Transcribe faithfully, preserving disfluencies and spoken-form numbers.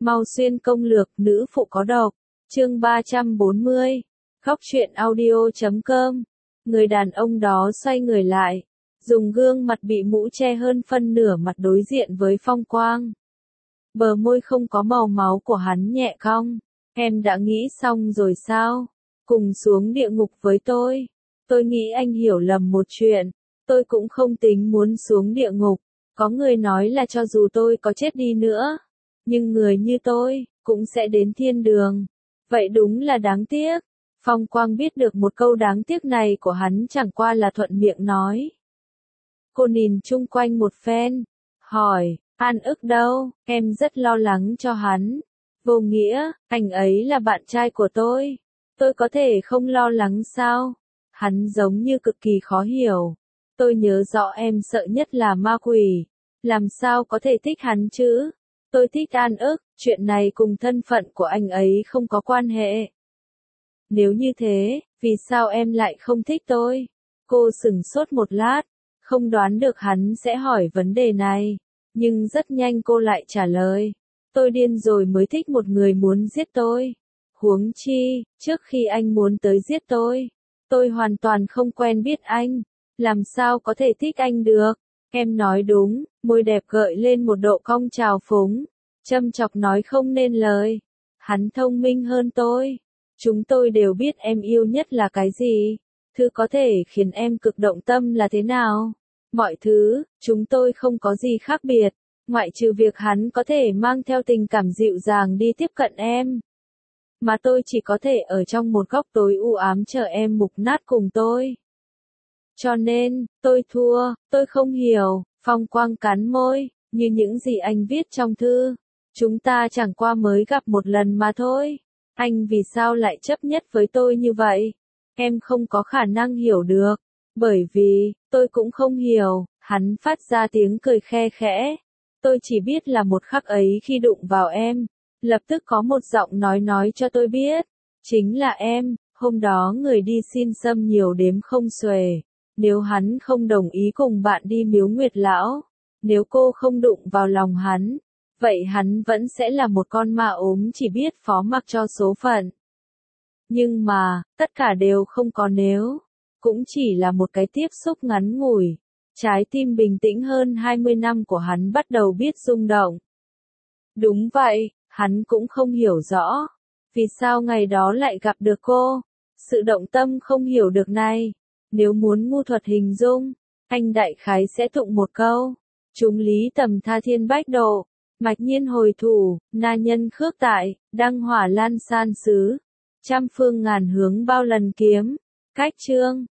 Mau xuyên công lược, nữ phụ có độc. Chương ba trăm bốn mươi. Khóc chuyện audio chấm com. Người đàn ông đó xoay người lại, dùng gương mặt bị mũ che hơn phân nửa mặt đối diện với Phong Quang. Bờ môi không có màu máu của hắn nhẹ cong. Em đã nghĩ xong rồi sao? Cùng xuống địa ngục với tôi. Tôi nghĩ anh hiểu lầm một chuyện. Tôi cũng không tính muốn xuống địa ngục. Có người nói là cho dù tôi có chết đi nữa, nhưng người như tôi, cũng sẽ đến thiên đường. Vậy đúng là đáng tiếc. Phong Quang biết được một câu đáng tiếc này của hắn chẳng qua là thuận miệng nói. Cô nhìn chung quanh một phen, hỏi, An ức đâu, em rất lo lắng cho hắn. Vô nghĩa, anh ấy là bạn trai của tôi. Tôi có thể không lo lắng sao? Hắn giống như cực kỳ khó hiểu. Tôi nhớ rõ em sợ nhất là ma quỷ. Làm sao có thể thích hắn chứ? Tôi thích An ức, chuyện này cùng thân phận của anh ấy không có quan hệ. Nếu như thế, vì sao em lại không thích tôi? Cô sửng sốt một lát, không đoán được hắn sẽ hỏi vấn đề này. Nhưng rất nhanh cô lại trả lời. Tôi điên rồi mới thích một người muốn giết tôi. Huống chi, trước khi anh muốn tới giết tôi, tôi hoàn toàn không quen biết anh. Làm sao có thể thích anh được? Em nói đúng, môi đẹp gợi lên một độ cong trào phúng. Châm chọc nói không nên lời. Hắn thông minh hơn tôi. Chúng tôi đều biết em yêu nhất là cái gì. Thứ có thể khiến em cực động tâm là thế nào. Mọi thứ, chúng tôi không có gì khác biệt. Ngoại trừ việc hắn có thể mang theo tình cảm dịu dàng đi tiếp cận em. Mà tôi chỉ có thể ở trong một góc tối u ám chờ em mục nát cùng tôi. Cho nên, tôi thua, tôi không hiểu. Phong Quang cắn môi, như những gì anh viết trong thư. Chúng ta chẳng qua mới gặp một lần mà thôi. Anh vì sao lại chấp nhất với tôi như vậy? Em không có khả năng hiểu được. Bởi vì, tôi cũng không hiểu. Hắn phát ra tiếng cười khe khẽ. Tôi chỉ biết là một khắc ấy khi đụng vào em, lập tức có một giọng nói nói cho tôi biết. Chính là em, hôm đó người đi xin xâm nhiều đếm không xuể. Nếu hắn không đồng ý cùng bạn đi miếu Nguyệt Lão, nếu cô không đụng vào lòng hắn, vậy hắn vẫn sẽ là một con ma ốm chỉ biết phó mặc cho số phận. Nhưng mà, tất cả đều không có nếu. Cũng chỉ là một cái tiếp xúc ngắn ngủi. Trái tim bình tĩnh hơn hai mươi năm của hắn bắt đầu biết rung động. Đúng vậy, hắn cũng không hiểu rõ. Vì sao ngày đó lại gặp được cô? Sự động tâm không hiểu được này. Nếu muốn ngu thuật hình dung, anh đại khái sẽ tụng một câu. Chúng lý tầm tha thiên bách độ. Mạch nhiên hồi thủ, na nhân khước tại, đăng hỏa lan san xứ. Trăm phương ngàn hướng bao lần kiếm. Cách chương.